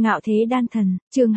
Ngạo thế đan thần, chương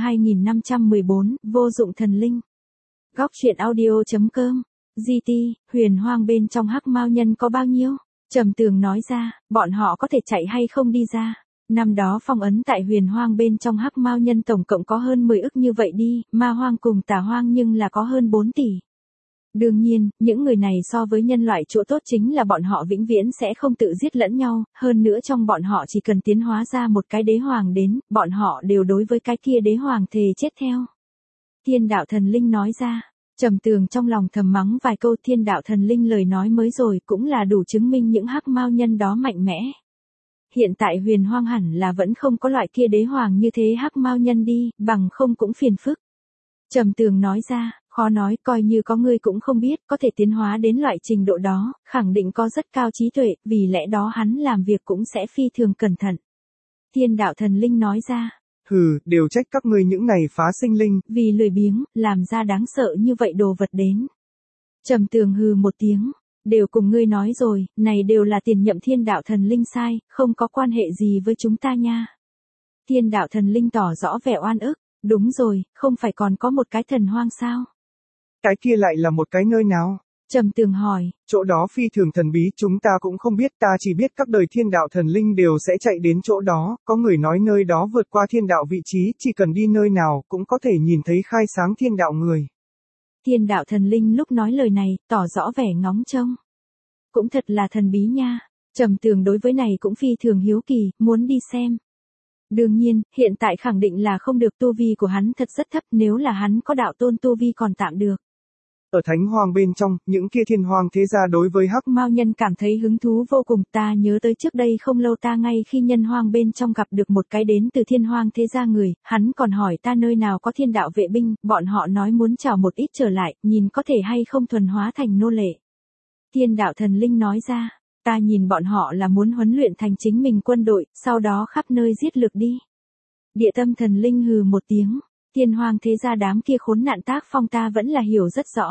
2514, vô dụng thần linh. Góc truyện audio.com. GT, huyền hoang bên trong hắc mao nhân có bao nhiêu? Trầm Tường nói ra, bọn họ có thể chạy hay không đi ra. Năm đó phong ấn tại huyền hoang bên trong hắc mao nhân tổng cộng có hơn 10 ức như vậy đi, ma hoang cùng tà hoang nhưng là có hơn 4 tỷ. Đương nhiên, những người này so với nhân loại chỗ tốt chính là bọn họ vĩnh viễn sẽ không tự giết lẫn nhau, hơn nữa trong bọn họ chỉ cần tiến hóa ra một cái đế hoàng đến, bọn họ đều đối với cái kia đế hoàng thề chết theo. Thiên đạo thần linh nói ra, Trầm Tường trong lòng thầm mắng vài câu. Thiên đạo thần linh lời nói mới rồi cũng là đủ chứng minh những hắc mao nhân đó mạnh mẽ. Hiện tại huyền hoang hẳn là vẫn không có loại kia đế hoàng như thế hắc mao nhân đi, bằng không cũng phiền phức. Trầm Tường nói ra, khó nói, coi như có ngươi cũng không biết, có thể tiến hóa đến loại trình độ đó, khẳng định có rất cao trí tuệ, vì lẽ đó hắn làm việc cũng sẽ phi thường cẩn thận. Thiên đạo thần linh nói ra, hừ, đều trách các ngươi những này phá sinh linh, vì lười biếng, làm ra đáng sợ như vậy đồ vật đến. Trầm Tường hừ một tiếng, đều cùng ngươi nói rồi, này đều là tiền nhậm thiên đạo thần linh sai, không có quan hệ gì với chúng ta nha. Thiên đạo thần linh tỏ rõ vẻ oan ức, đúng rồi, không phải còn có một cái thần hoang sao? Cái kia lại là một cái nơi nào? Trầm Tường hỏi, Chỗ đó phi thường thần bí, chúng ta cũng không biết, ta chỉ biết các đời thiên đạo thần linh đều sẽ chạy đến chỗ đó, có người nói nơi đó vượt qua thiên đạo vị trí, chỉ cần đi nơi nào cũng có thể nhìn thấy khai sáng thiên đạo người. Thiên đạo thần linh lúc nói lời này, tỏ rõ vẻ ngóng trông. Cũng thật là thần bí nha, Trầm Tường đối với này cũng phi thường hiếu kỳ, muốn đi xem. Đương nhiên, hiện tại khẳng định là không được, tu vi của hắn thật rất thấp, nếu là hắn có đạo tôn tu vi còn tạm được. Ở thánh hoang bên trong, những kia thiên hoang thế gia đối với hắc mao nhân cảm thấy hứng thú vô cùng. Ta nhớ tới trước đây không lâu ta ngay khi nhân hoang bên trong gặp được một cái đến từ thiên hoang thế gia người, hắn còn hỏi ta nơi nào có thiên đạo vệ binh, bọn họ nói muốn chào một ít trở lại, nhìn có thể hay không thuần hóa thành nô lệ. Thiên đạo thần linh nói ra, ta nhìn bọn họ là muốn huấn luyện thành chính mình quân đội, sau đó khắp nơi giết lược đi. Địa tâm thần linh hừ một tiếng, thiên hoang thế gia đám kia khốn nạn tác phong ta vẫn là hiểu rất rõ.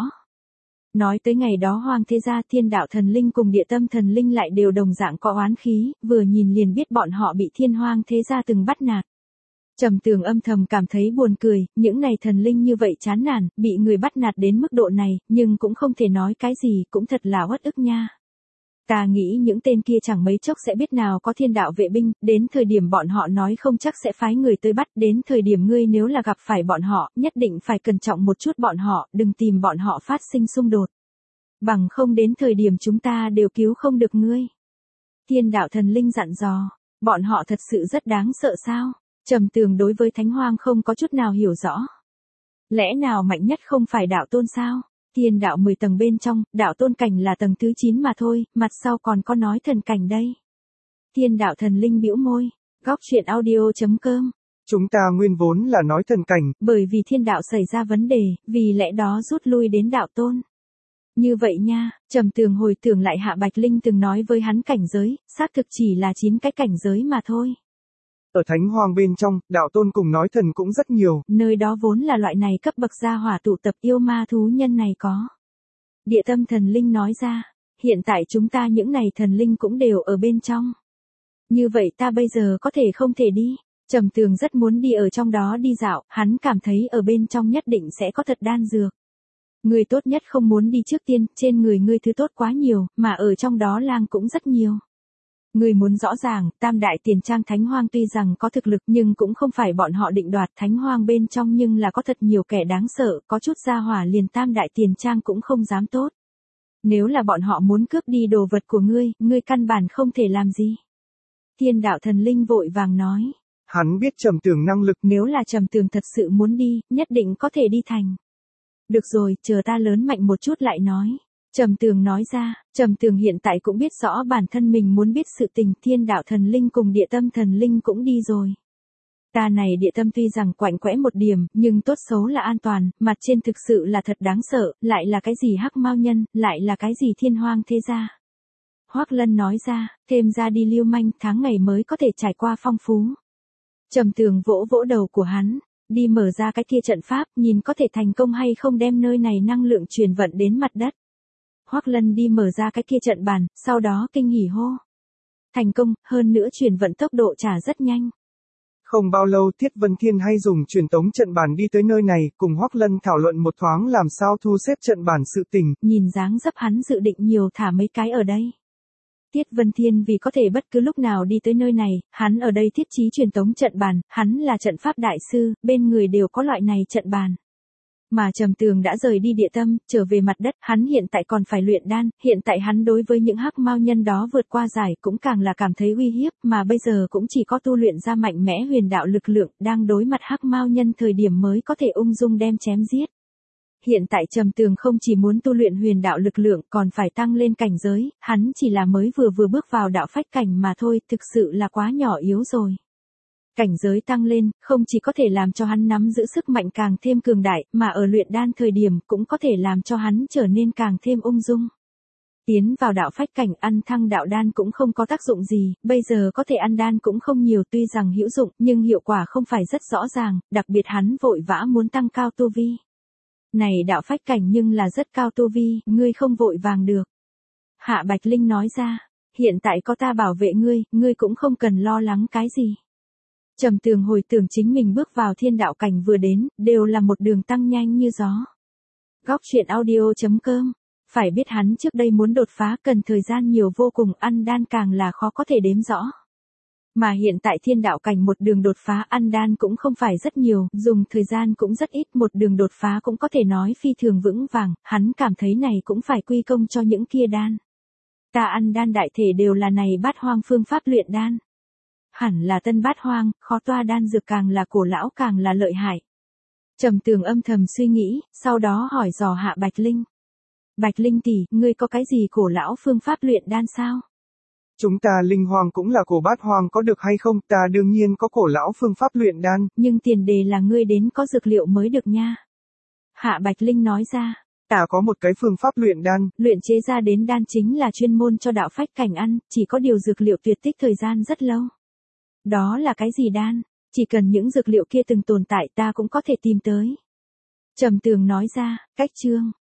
Nói tới ngày đó hoang thế gia, thiên đạo thần linh cùng địa tâm thần linh lại đều đồng dạng có oán khí, vừa nhìn liền biết bọn họ bị thiên hoang thế gia từng bắt nạt. Trầm Tường âm thầm cảm thấy buồn cười, những này thần linh như vậy chán nản, bị người bắt nạt đến mức độ này, nhưng cũng không thể nói cái gì, cũng thật là uất ức nha. Ta nghĩ những tên kia chẳng mấy chốc sẽ biết nào có thiên đạo vệ binh, đến thời điểm bọn họ nói không chắc sẽ phái người tới bắt, đến thời điểm ngươi nếu là gặp phải bọn họ, nhất định phải cẩn trọng một chút bọn họ, đừng tìm bọn họ phát sinh xung đột. Bằng không đến thời điểm chúng ta đều cứu không được ngươi. Thiên đạo thần linh dặn dò, bọn họ thật sự rất đáng sợ sao? Trầm Tường đối với thánh hoang không có chút nào hiểu rõ. Lẽ nào mạnh nhất không phải đạo tôn sao? Thiên đạo 10 tầng bên trong, đạo tôn cảnh là tầng thứ 9 mà thôi, mặt sau còn có nói thần cảnh đây. Thiên đạo thần linh bĩu môi, góc truyện audio.com. Chúng ta nguyên vốn là nói thần cảnh, bởi vì thiên đạo xảy ra vấn đề, vì lẽ đó rút lui đến đạo tôn. Như vậy nha, Trầm Tường hồi tưởng lại Hạ Bạch Linh từng nói với hắn cảnh giới, xác thực chỉ là 9 cái cảnh giới mà thôi. Ở thánh hoang bên trong, đạo tôn cùng nói thần cũng rất nhiều. Nơi đó vốn là loại này cấp bậc gia hỏa tụ tập, yêu ma thú nhân này có. Địa tâm thần linh nói ra, hiện tại chúng ta những này thần linh cũng đều ở bên trong. Như vậy ta bây giờ có thể không thể đi. Trầm Tường rất muốn đi ở trong đó đi dạo, hắn cảm thấy ở bên trong nhất định sẽ có thật đan dược. Người tốt nhất không muốn đi trước tiên, trên người ngươi thứ tốt quá nhiều, mà ở trong đó lang cũng rất nhiều. Người muốn rõ ràng, tam đại tiền trang thánh hoang tuy rằng có thực lực nhưng cũng không phải bọn họ định đoạt, thánh hoang bên trong nhưng là có thật nhiều kẻ đáng sợ, có chút gia hỏa liền tam đại tiền trang cũng không dám tốt. Nếu là bọn họ muốn cướp đi đồ vật của ngươi căn bản không thể làm gì. Thiên đạo thần linh vội vàng nói. Hắn biết Trầm Tường năng lực, nếu là Trầm Tường thật sự muốn đi, nhất định có thể đi thành. Được rồi, chờ ta lớn mạnh một chút lại nói. Trầm Tường nói ra, Trầm Tường hiện tại cũng biết rõ bản thân mình muốn biết sự tình, thiên đạo thần linh cùng địa tâm thần linh cũng đi rồi. Ta này địa tâm tuy rằng quạnh quẽ một điểm, nhưng tốt xấu là an toàn, mặt trên thực sự là thật đáng sợ, lại là cái gì hắc mao nhân, lại là cái gì thiên hoang thế gia. Hoắc Lân nói ra, thêm ra đi lưu manh, tháng ngày mới có thể trải qua phong phú. Trầm Tường vỗ vỗ đầu của hắn, đi mở ra cái kia trận pháp, nhìn có thể thành công hay không đem nơi này năng lượng truyền vận đến mặt đất. Hoắc Lân đi mở ra cái kia trận bàn, sau đó kinh hỉ hô. Thành công, hơn nữa truyền vận tốc độ trả rất nhanh. Không bao lâu Tiết Vân Thiên hay dùng truyền tống trận bàn đi tới nơi này, cùng Hoắc Lân thảo luận một thoáng làm sao thu xếp trận bàn sự tình. Nhìn dáng dấp hắn dự định nhiều thả mấy cái ở đây. Tiết Vân Thiên vì có thể bất cứ lúc nào đi tới nơi này, hắn ở đây thiết trí truyền tống trận bàn, hắn là trận pháp đại sư, bên người đều có loại này trận bàn. Mà Trầm Tường đã rời đi địa tâm, trở về mặt đất, hắn hiện tại còn phải luyện đan, hiện tại hắn đối với những hắc mao nhân đó vượt qua giải cũng càng là cảm thấy uy hiếp, mà bây giờ cũng chỉ có tu luyện ra mạnh mẽ huyền đạo lực lượng, đang đối mặt hắc mao nhân thời điểm mới có thể ung dung đem chém giết. Hiện tại Trầm Tường không chỉ muốn tu luyện huyền đạo lực lượng còn phải tăng lên cảnh giới, hắn chỉ là mới vừa bước vào đạo phách cảnh mà thôi, thực sự là quá nhỏ yếu rồi. Cảnh giới tăng lên, không chỉ có thể làm cho hắn nắm giữ sức mạnh càng thêm cường đại, mà ở luyện đan thời điểm cũng có thể làm cho hắn trở nên càng thêm ung dung. Tiến vào đạo phách cảnh ăn thăng đạo đan cũng không có tác dụng gì, bây giờ có thể ăn đan cũng không nhiều, tuy rằng hữu dụng, nhưng hiệu quả không phải rất rõ ràng, đặc biệt hắn vội vã muốn tăng cao tu vi. Này đạo phách cảnh nhưng là rất cao tu vi, ngươi không vội vàng được. Hạ Bạch Linh nói ra, hiện tại có ta bảo vệ ngươi cũng không cần lo lắng cái gì. Trầm Tường hồi tưởng chính mình bước vào thiên đạo cảnh vừa đến, đều là một đường tăng nhanh như gió. Góc truyện audio.com. Phải biết hắn trước đây muốn đột phá cần thời gian nhiều vô cùng, ăn đan càng là khó có thể đếm rõ. Mà hiện tại thiên đạo cảnh một đường đột phá ăn đan cũng không phải rất nhiều, dùng thời gian cũng rất ít, một đường đột phá cũng có thể nói phi thường vững vàng, hắn cảm thấy này cũng phải quy công cho những kia đan. Ta ăn đan đại thể đều là này bát hoang phương pháp luyện đan. Hẳn là tân bát hoang, khó toa đan dược càng là cổ lão càng là lợi hại. Trầm Tường âm thầm suy nghĩ, sau đó hỏi dò Hạ Bạch Linh. Bạch Linh tỷ, ngươi có cái gì cổ lão phương pháp luyện đan sao? Chúng ta linh hoang cũng là cổ bát hoang có được hay không? Ta đương nhiên có cổ lão phương pháp luyện đan. Nhưng tiền đề là ngươi đến có dược liệu mới được nha. Hạ Bạch Linh nói ra. Ta có một cái phương pháp luyện đan. Luyện chế ra đến đan chính là chuyên môn cho đạo phách cảnh ăn, chỉ có điều dược liệu tuyệt tích thời gian rất lâu. Đó là cái gì đan? Chỉ cần những dược liệu kia từng tồn tại ta cũng có thể tìm tới. Trầm Tường nói ra, cách chương.